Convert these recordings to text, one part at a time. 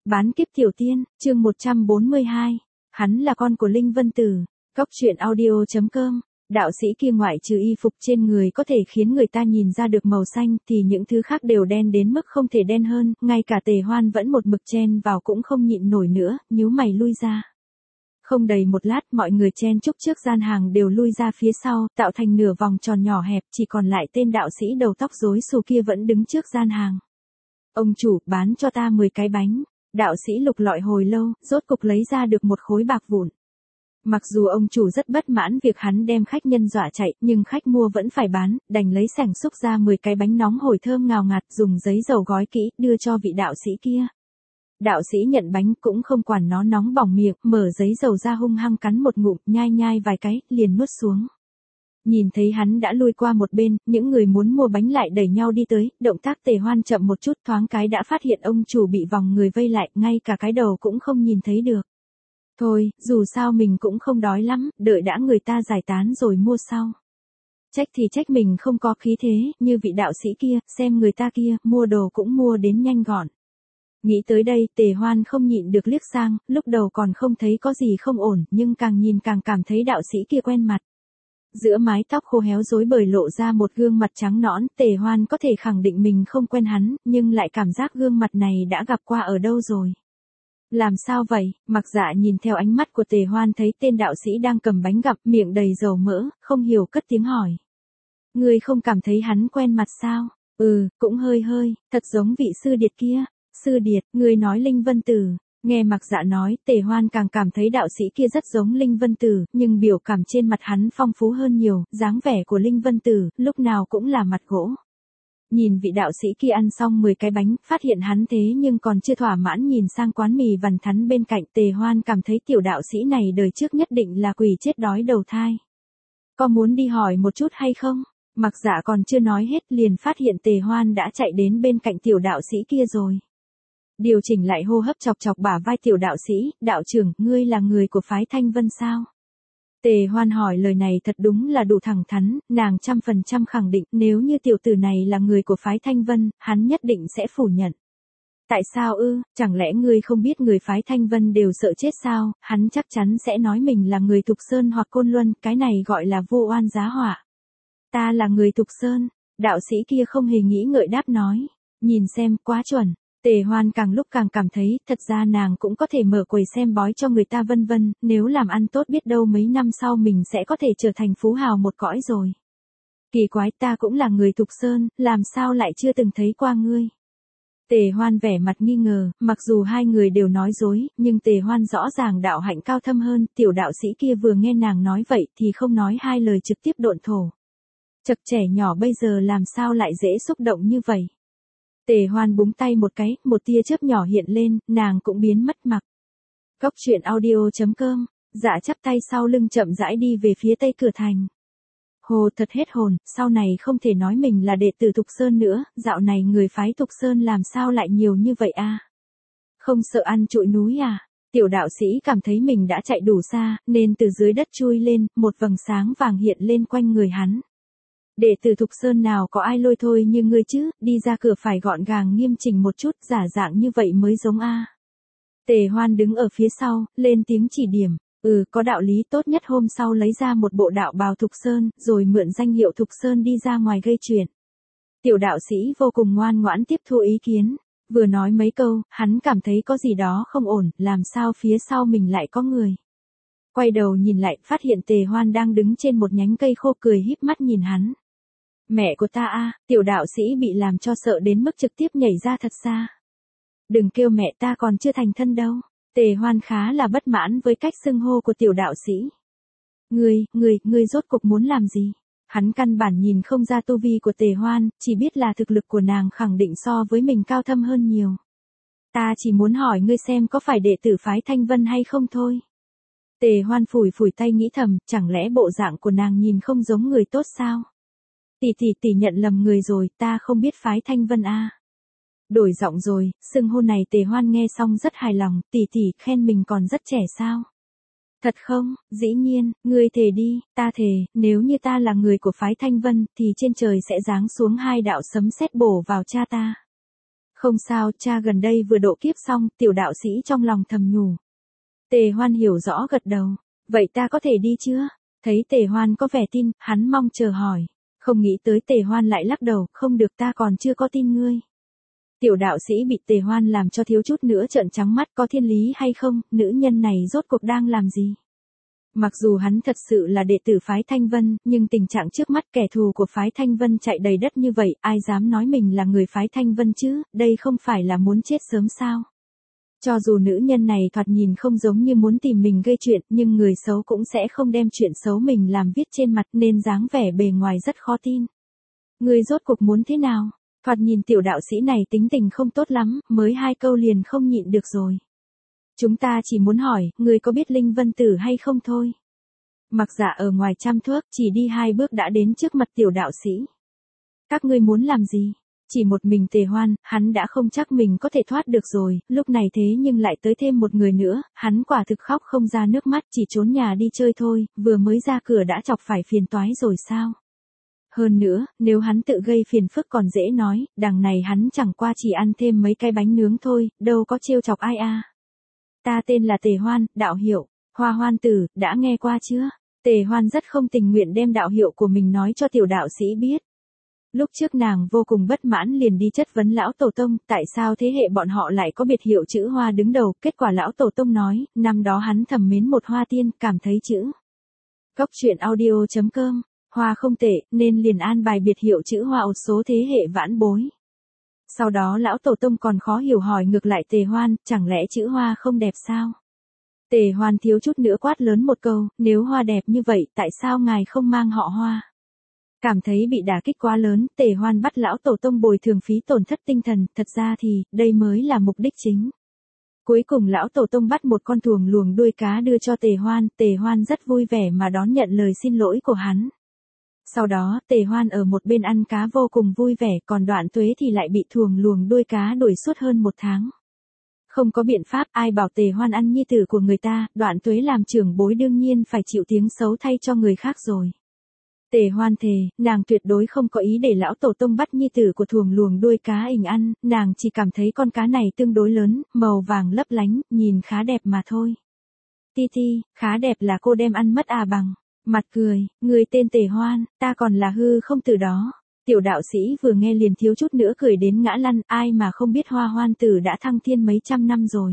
Bán kiếp tiểu tiên, chương 142. Hắn là con của Linh Vân Tử. Góc truyện audio.com. Đạo sĩ kia ngoại trừ y phục trên người có thể khiến người ta nhìn ra được màu xanh thì những thứ khác đều đen đến mức không thể đen hơn, ngay cả Tề Hoan vẫn một mực chen vào cũng không nhịn nổi nữa, nhíu mày lui ra. Không đầy một lát mọi người chen chúc trước gian hàng đều lui ra phía sau, tạo thành nửa vòng tròn nhỏ hẹp, chỉ còn lại tên đạo sĩ đầu tóc rối xù kia vẫn đứng trước gian hàng. Ông chủ, bán cho ta 10 cái bánh. Đạo sĩ lục lọi hồi lâu, rốt cục lấy ra được một khối bạc vụn. Mặc dù ông chủ rất bất mãn việc hắn đem khách nhân dọa chạy, nhưng khách mua vẫn phải bán, đành lấy xẻng xúc ra 10 cái bánh nóng hổi thơm ngào ngạt, dùng giấy dầu gói kỹ, đưa cho vị đạo sĩ kia. Đạo sĩ nhận bánh cũng không quản nó nóng bỏng miệng, mở giấy dầu ra hung hăng cắn một ngụm, nhai nhai vài cái, liền nuốt xuống. Nhìn thấy hắn đã lui qua một bên, những người muốn mua bánh lại đẩy nhau đi tới, động tác Tề Hoan chậm một chút thoáng cái đã phát hiện ông chủ bị vòng người vây lại, ngay cả cái đầu cũng không nhìn thấy được. Thôi, dù sao mình cũng không đói lắm, đợi đã người ta giải tán rồi mua sau. Trách thì trách mình không có khí thế, như vị đạo sĩ kia, xem người ta kia, mua đồ cũng mua đến nhanh gọn. Nghĩ tới đây, Tề Hoan không nhịn được liếc sang, lúc đầu còn không thấy có gì không ổn, nhưng càng nhìn càng cảm thấy đạo sĩ kia quen mặt. Giữa mái tóc khô héo rối bời lộ ra một gương mặt trắng nõn, Tề Hoan có thể khẳng định mình không quen hắn, nhưng lại cảm giác gương mặt này đã gặp qua ở đâu rồi. Làm sao vậy? Mặc Dạ nhìn theo ánh mắt của Tề Hoan thấy tên đạo sĩ đang cầm bánh gặm, miệng đầy dầu mỡ, không hiểu cất tiếng hỏi. Ngươi không cảm thấy hắn quen mặt sao? Cũng hơi hơi, thật giống vị sư điệt kia. Sư điệt, ngươi nói Linh Vân Tử. Nghe Mặc Dạ nói, Tề Hoan càng cảm thấy đạo sĩ kia rất giống Linh Vân Tử, nhưng biểu cảm trên mặt hắn phong phú hơn nhiều, dáng vẻ của Linh Vân Tử, lúc nào cũng là mặt gỗ. Nhìn vị đạo sĩ kia ăn xong 10 cái bánh, phát hiện hắn thế nhưng còn chưa thỏa mãn nhìn sang quán mì vằn thắn bên cạnh, Tề Hoan cảm thấy tiểu đạo sĩ này đời trước nhất định là quỷ chết đói đầu thai. Có muốn đi hỏi một chút hay không? Mặc Dạ còn chưa nói hết liền phát hiện Tề Hoan đã chạy đến bên cạnh tiểu đạo sĩ kia rồi. Điều chỉnh lại hô hấp chọc chọc bả vai tiểu đạo sĩ, đạo trưởng, ngươi là người của phái Thanh Vân sao? Tề Hoan hỏi lời này thật đúng là đủ thẳng thắn, nàng 100% khẳng định nếu như tiểu tử này là người của phái Thanh Vân, hắn nhất định sẽ phủ nhận. Tại sao chẳng lẽ ngươi không biết người phái Thanh Vân đều sợ chết sao, hắn chắc chắn sẽ nói mình là người Thục Sơn hoặc Côn Luân, cái này gọi là vô oan giá họa. Ta là người Thục Sơn, đạo sĩ kia không hề nghĩ ngợi đáp nói, nhìn xem, quá chuẩn. Tề Hoan càng lúc càng cảm thấy, thật ra nàng cũng có thể mở quầy xem bói cho người ta vân vân, nếu làm ăn tốt biết đâu mấy năm sau mình sẽ có thể trở thành phú hào một cõi rồi. Kỳ quái, ta cũng là người Thục Sơn, làm sao lại chưa từng thấy qua ngươi? Tề Hoan vẻ mặt nghi ngờ, mặc dù hai người đều nói dối, nhưng Tề Hoan rõ ràng đạo hạnh cao thâm hơn, tiểu đạo sĩ kia vừa nghe nàng nói vậy thì không nói hai lời trực tiếp độn thổ. Chật, trẻ nhỏ bây giờ làm sao lại dễ xúc động như vậy? Tề Hoan búng tay một cái, một tia chớp nhỏ hiện lên, nàng cũng biến mất mặc. Góc truyện audio.com. Dạ chắp tay sau lưng chậm rãi đi về phía tây cửa thành. Hồ thật hết hồn, sau này không thể nói mình là đệ tử Thục Sơn nữa, dạo này người phái Thục Sơn làm sao lại nhiều như vậy a? Không sợ ăn trụi núi à? Tiểu đạo sĩ cảm thấy mình đã chạy đủ xa, nên từ dưới đất chui lên, một vầng sáng vàng hiện lên quanh người hắn. Đệ tử Thục Sơn nào có ai lôi thôi như ngươi chứ, đi ra cửa phải gọn gàng nghiêm chỉnh một chút, giả dạng như vậy mới giống a. Tề Hoan đứng ở phía sau, lên tiếng chỉ điểm, có đạo lý, tốt nhất hôm sau lấy ra một bộ đạo bào Thục Sơn, rồi mượn danh hiệu Thục Sơn đi ra ngoài gây chuyện. Tiểu đạo sĩ vô cùng ngoan ngoãn tiếp thu ý kiến, vừa nói mấy câu, hắn cảm thấy có gì đó không ổn, làm sao phía sau mình lại có người. Quay đầu nhìn lại, phát hiện Tề Hoan đang đứng trên một nhánh cây khô cười híp mắt nhìn hắn. Mẹ của ta a, tiểu đạo sĩ bị làm cho sợ đến mức trực tiếp nhảy ra thật xa. Đừng kêu mẹ, ta còn chưa thành thân đâu. Tề Hoan khá là bất mãn với cách xưng hô của tiểu đạo sĩ. Ngươi rốt cục muốn làm gì? Hắn căn bản nhìn không ra tu vi của Tề Hoan, chỉ biết là thực lực của nàng khẳng định so với mình cao thâm hơn nhiều. Ta chỉ muốn hỏi ngươi xem có phải đệ tử phái Thanh Vân hay không thôi. Tề Hoan phủi phủi tay nghĩ thầm, chẳng lẽ bộ dạng của nàng nhìn không giống người tốt sao? Tỷ nhận lầm người rồi, ta không biết phái Thanh Vân a. Đổi giọng rồi, xưng hô này Tề Hoan nghe xong rất hài lòng, tỷ khen mình còn rất trẻ sao? Thật không, dĩ nhiên, ngươi thề đi, ta thề, nếu như ta là người của phái Thanh Vân, thì trên trời sẽ giáng xuống 2 đạo sấm sét bổ vào cha ta. Không sao, cha gần đây vừa độ kiếp xong, tiểu đạo sĩ trong lòng thầm nhủ. Tề Hoan hiểu rõ gật đầu. Vậy ta có thể đi chưa? Thấy Tề Hoan có vẻ tin, hắn mong chờ hỏi. Không nghĩ tới Tề Hoan lại lắc đầu, không được, ta còn chưa có tin ngươi. Tiểu đạo sĩ bị Tề Hoan làm cho thiếu chút nữa trợn trắng mắt, có thiên lý hay không, nữ nhân này rốt cuộc đang làm gì? Mặc dù hắn thật sự là đệ tử phái Thanh Vân, nhưng tình trạng trước mắt kẻ thù của phái Thanh Vân chạy đầy đất như vậy, ai dám nói mình là người phái Thanh Vân chứ, đây không phải là muốn chết sớm sao? Cho dù nữ nhân này thoạt nhìn không giống như muốn tìm mình gây chuyện, nhưng người xấu cũng sẽ không đem chuyện xấu mình làm viết trên mặt, nên dáng vẻ bề ngoài rất khó tin. Người rốt cuộc muốn thế nào? Thoạt nhìn tiểu đạo sĩ này tính tình không tốt lắm, mới 2 câu liền không nhịn được rồi. Chúng ta chỉ muốn hỏi, người có biết Linh Vân Tử hay không thôi. Mặc Dạ ở ngoài chăm thuốc, chỉ đi 2 bước đã đến trước mặt tiểu đạo sĩ. Các ngươi muốn làm gì? Chỉ một mình Tề Hoan, hắn đã không chắc mình có thể thoát được rồi, lúc này thế nhưng lại tới thêm một người nữa, hắn quả thực khóc không ra nước mắt, chỉ trốn nhà đi chơi thôi, vừa mới ra cửa đã chọc phải phiền toái rồi sao? Hơn nữa, nếu hắn tự gây phiền phức còn dễ nói, đằng này hắn chẳng qua chỉ ăn thêm mấy cái bánh nướng thôi, đâu có trêu chọc ai à. Ta tên là Tề Hoan, đạo hiệu, Hoa Hoan Tử, đã nghe qua chưa? Tề Hoan rất không tình nguyện đem đạo hiệu của mình nói cho tiểu đạo sĩ biết. Lúc trước nàng vô cùng bất mãn liền đi chất vấn lão tổ tông, tại sao thế hệ bọn họ lại có biệt hiệu chữ Hoa đứng đầu, kết quả lão tổ tông nói, năm đó hắn thầm mến một hoa tiên, cảm thấy chữ. Góc truyện audio.com, Hoa không tệ, nên liền an bài biệt hiệu chữ Hoa một số thế hệ vãn bối. Sau đó lão tổ tông còn khó hiểu hỏi ngược lại Tề Hoan, chẳng lẽ chữ Hoa không đẹp sao? Tề Hoan thiếu chút nữa quát lớn một câu, nếu Hoa đẹp như vậy, tại sao ngài không mang họ Hoa? Cảm thấy bị đả kích quá lớn, Tề Hoan bắt lão tổ tông bồi thường phí tổn thất tinh thần, thật ra thì, đây mới là mục đích chính. Cuối cùng lão tổ tông bắt một con thuồng luồng đuôi cá đưa cho Tề Hoan rất vui vẻ mà đón nhận lời xin lỗi của hắn. Sau đó, Tề Hoan ở một bên ăn cá vô cùng vui vẻ, còn Đoạn Tuế thì lại bị thuồng luồng đuôi cá đuổi suốt hơn 1 tháng. Không có biện pháp, ai bảo Tề Hoan ăn nhi tử của người ta, Đoạn Tuế làm trưởng bối đương nhiên phải chịu tiếng xấu thay cho người khác rồi. Tề Hoan thề, nàng tuyệt đối không có ý để lão tổ tông bắt nhi tử của thuồng luồng đuôi cá ình ăn, nàng chỉ cảm thấy con cá này tương đối lớn, màu vàng lấp lánh, nhìn khá đẹp mà thôi. Ti ti, khá đẹp là cô đem ăn mất à bằng. Mặt cười, người tên Tề Hoan, ta còn là hư không từ đó. Tiểu đạo sĩ vừa nghe liền thiếu chút nữa cười đến ngã lăn, ai mà không biết Hoa Hoan Tử đã thăng thiên mấy trăm năm rồi.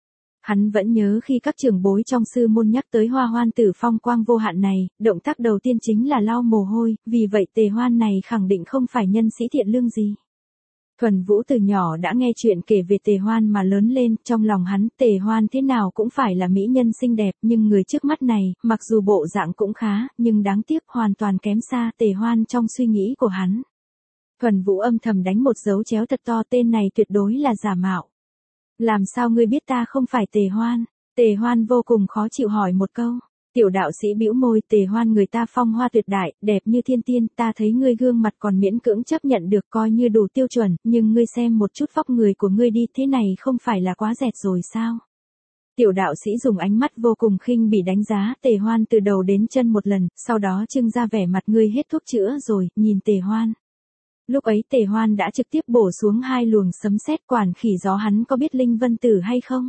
Hắn vẫn nhớ khi các trưởng bối trong sư môn nhắc tới Hoa Hoan Tử phong quang vô hạn này, động tác đầu tiên chính là lau mồ hôi, vì vậy Tề Hoan này khẳng định không phải nhân sĩ thiện lương gì. Thuần Vũ từ nhỏ đã nghe chuyện kể về Tề Hoan mà lớn lên, trong lòng hắn Tề Hoan thế nào cũng phải là mỹ nhân xinh đẹp, nhưng người trước mắt này, mặc dù bộ dạng cũng khá, nhưng đáng tiếc hoàn toàn kém xa Tề Hoan trong suy nghĩ của hắn. Thuần Vũ âm thầm đánh một dấu chéo thật to, tên này tuyệt đối là giả mạo. Làm sao ngươi biết ta không phải Tề Hoan? Tề Hoan vô cùng khó chịu hỏi một câu. Tiểu đạo sĩ bĩu môi, Tề Hoan người ta phong hoa tuyệt đại, đẹp như thiên tiên, ta thấy ngươi gương mặt còn miễn cưỡng chấp nhận được coi như đủ tiêu chuẩn, nhưng ngươi xem một chút vóc người của ngươi đi, thế này không phải là quá dẹt rồi sao? Tiểu đạo sĩ dùng ánh mắt vô cùng khinh bỉ đánh giá Tề Hoan từ đầu đến chân một lần, sau đó trưng ra vẻ mặt ngươi hết thuốc chữa rồi, nhìn Tề Hoan. Lúc ấy Tề Hoan đã trực tiếp bổ xuống 2 luồng sấm sét, quản khỉ gió, hắn có biết Linh Vân Tử hay không?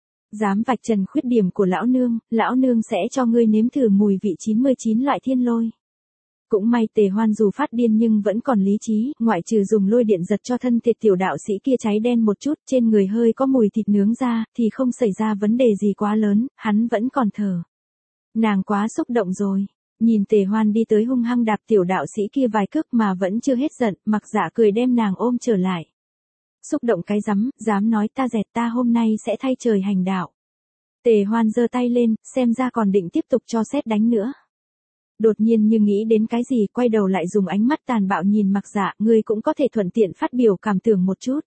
Dám vạch trần khuyết điểm của lão nương sẽ cho ngươi nếm thử mùi vị 99 loại thiên lôi. Cũng may Tề Hoan dù phát điên nhưng vẫn còn lý trí, ngoại trừ dùng lôi điện giật cho thân thịt tiểu đạo sĩ kia cháy đen một chút, trên người hơi có mùi thịt nướng ra, thì không xảy ra vấn đề gì quá lớn, hắn vẫn còn thở. Nàng quá xúc động rồi. Nhìn Tề Hoan đi tới hung hăng đạp tiểu đạo sĩ kia vài cước mà vẫn chưa hết giận, Mặc Dạ cười đem nàng ôm trở lại. Xúc động cái rắm, dám nói ta dẹt, ta hôm nay sẽ thay trời hành đạo. Tề Hoan giơ tay lên, xem ra còn định tiếp tục cho sét đánh nữa. Đột nhiên như nghĩ đến cái gì, quay đầu lại dùng ánh mắt tàn bạo nhìn Mặc Dạ, ngươi cũng có thể thuận tiện phát biểu cảm tưởng một chút.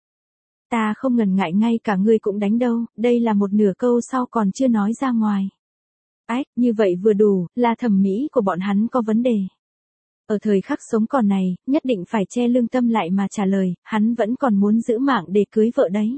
Ta không ngần ngại ngay cả ngươi cũng đánh đâu, đây là một nửa câu sau còn chưa nói ra ngoài. Ách, như vậy vừa đủ, là thẩm mỹ của bọn hắn có vấn đề. Ở thời khắc sống còn này, nhất định phải che lương tâm lại mà trả lời, hắn vẫn còn muốn giữ mạng để cưới vợ đấy.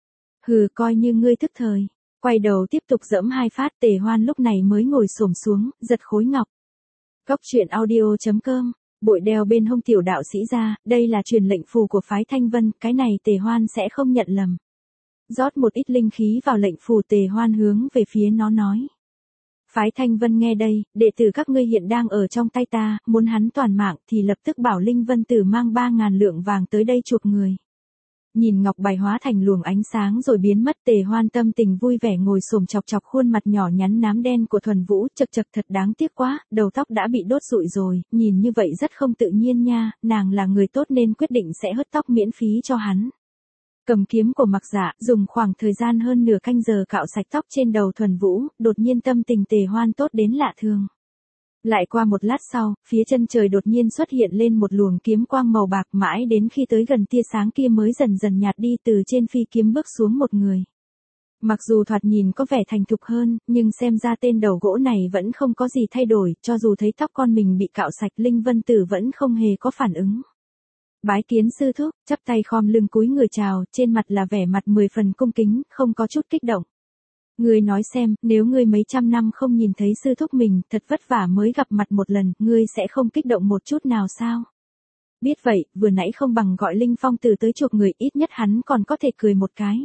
Hừ, coi như ngươi thức thời. Quay đầu tiếp tục giẫm 2 phát, Tề Hoan lúc này mới ngồi xổm xuống, giật khối ngọc. Góc truyện audio.com bội đeo bên hông tiểu đạo sĩ ra, đây là truyền lệnh phù của phái Thanh Vân, cái này Tề Hoan sẽ không nhận lầm. Rót một ít linh khí vào lệnh phù, Tề Hoan hướng về phía nó nói. Phái Thanh Vân nghe đây, đệ tử các ngươi hiện đang ở trong tay ta, muốn hắn toàn mạng thì lập tức bảo Linh Vân Tử mang 3.000 lượng vàng tới đây chuộc người. Nhìn ngọc bài hóa thành luồng ánh sáng rồi biến mất, Tề Hoan tâm tình vui vẻ ngồi xổm chọc chọc khuôn mặt nhỏ nhắn nám đen của Thuần Vũ, chật chật thật đáng tiếc quá, đầu tóc đã bị đốt rụi rồi, nhìn như vậy rất không tự nhiên nha, nàng là người tốt nên quyết định sẽ hớt tóc miễn phí cho hắn. Cầm kiếm của Mặc Dạ, dùng khoảng thời gian hơn nửa canh giờ cạo sạch tóc trên đầu Thuần Vũ, đột nhiên tâm tình Tề Hoan tốt đến lạ thường. Lại qua một lát sau, phía chân trời đột nhiên xuất hiện lên một luồng kiếm quang màu bạc, mãi đến khi tới gần tia sáng kia mới dần dần nhạt đi, từ trên phi kiếm bước xuống một người. Mặc dù thoạt nhìn có vẻ thành thục hơn, nhưng xem ra tên đầu gỗ này vẫn không có gì thay đổi, cho dù thấy tóc con mình bị cạo sạch, Linh Vân Tử vẫn không hề có phản ứng. Bái kiến sư thúc, chắp tay khom lưng cúi người chào, trên mặt là vẻ mặt 10 phần cung kính, không có chút kích động. Ngươi nói xem, nếu ngươi mấy trăm năm không nhìn thấy sư thúc mình, thật vất vả mới gặp mặt một lần, ngươi sẽ không kích động một chút nào sao? Biết vậy, vừa nãy không bằng gọi Linh Phong Tử tới chuộc người, ít nhất hắn còn có thể cười một cái.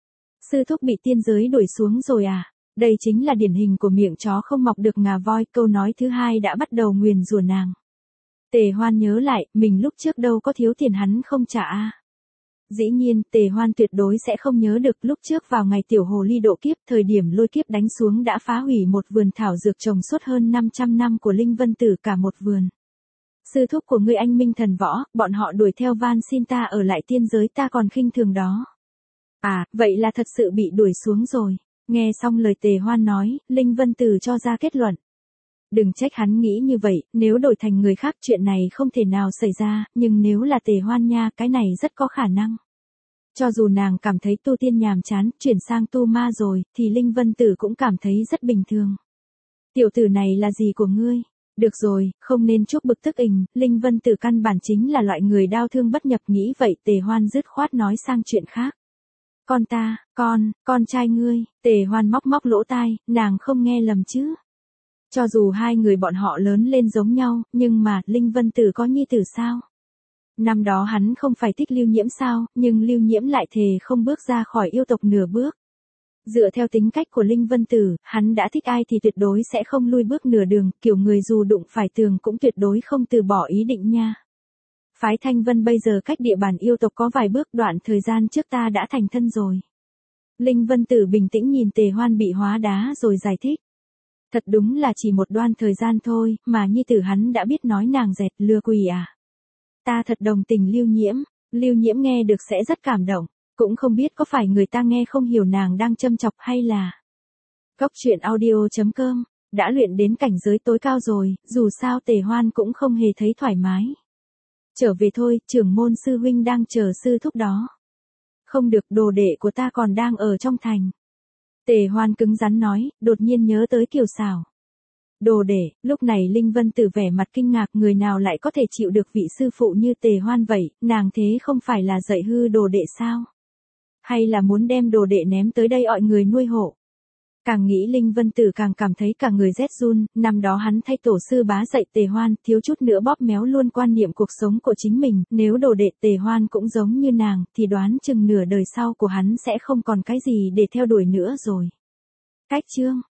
Sư thúc bị tiên giới đuổi xuống rồi à? Đây chính là điển hình của miệng chó không mọc được ngà voi, câu nói thứ hai đã bắt đầu nguyền rủa nàng. Tề Hoan nhớ lại, mình lúc trước đâu có thiếu tiền hắn không trả a. Dĩ nhiên, Tề Hoan tuyệt đối sẽ không nhớ được lúc trước vào ngày tiểu hồ ly độ kiếp, thời điểm lôi kiếp đánh xuống đã phá hủy một vườn thảo dược trồng suốt hơn 500 năm của Linh Vân Tử, cả một vườn. Sư thúc của ngươi anh minh thần võ, bọn họ đuổi theo van xin ta ở lại tiên giới, ta còn khinh thường đó. À, vậy là thật sự bị đuổi xuống rồi. Nghe xong lời Tề Hoan nói, Linh Vân Tử cho ra kết luận. Đừng trách hắn nghĩ như vậy, nếu đổi thành người khác chuyện này không thể nào xảy ra, nhưng nếu là Tề Hoan nha, cái này rất có khả năng. Cho dù nàng cảm thấy tu tiên nhàm chán, chuyển sang tu ma rồi, thì Linh Vân Tử cũng cảm thấy rất bình thường. Tiểu tử này là gì của ngươi? Được rồi, không nên chuốc bực tức ình, Linh Vân Tử căn bản chính là loại người đau thương bất nhập, nghĩ vậy Tề Hoan dứt khoát nói sang chuyện khác. Con ta, con trai ngươi, Tề Hoan móc móc lỗ tai, nàng không nghe lầm chứ. Cho dù hai người bọn họ lớn lên giống nhau, nhưng mà, Linh Vân Tử có nhi tử sao? Năm đó hắn không phải thích Lưu Nhiễm sao, nhưng Lưu Nhiễm lại thề không bước ra khỏi yêu tộc nửa bước. Dựa theo tính cách của Linh Vân Tử, hắn đã thích ai thì tuyệt đối sẽ không lui bước nửa đường, kiểu người dù đụng phải tường cũng tuyệt đối không từ bỏ ý định nha. Phái Thanh Vân bây giờ cách địa bàn yêu tộc có vài bước, đoạn thời gian trước ta đã thành thân rồi. Linh Vân Tử bình tĩnh nhìn Tề Hoan bị hóa đá rồi giải thích. Thật đúng là chỉ một đoạn thời gian thôi, mà nhi tử hắn đã biết nói nàng dẹt lừa quỷ à. Ta thật đồng tình Lưu Nhiễm nghe được sẽ rất cảm động, cũng không biết có phải người ta nghe không hiểu nàng đang châm chọc hay là. Góc truyện audio.com, đã luyện đến cảnh giới tối cao rồi, dù sao Tề Hoan cũng không hề thấy thoải mái. Trở về thôi, trưởng môn sư huynh đang chờ sư thúc đó. Không được, đồ đệ của ta còn đang ở trong thành. Tề Hoan cứng rắn nói, đột nhiên nhớ tới Kiều Xảo. Đồ đệ, lúc này Linh Vân Tử vẻ mặt kinh ngạc, người nào lại có thể chịu được vị sư phụ như Tề Hoan vậy, nàng thế không phải là dạy hư đồ đệ sao? Hay là muốn đem đồ đệ ném tới đây ọi người nuôi hộ? Càng nghĩ Linh Vân Tử càng cảm thấy cả người rét run, năm đó hắn thay tổ sư bá dạy Tề Hoan, thiếu chút nữa bóp méo luôn quan niệm cuộc sống của chính mình, nếu đồ đệ Tề Hoan cũng giống như nàng, thì đoán chừng nửa đời sau của hắn sẽ không còn cái gì để theo đuổi nữa rồi. Cách chương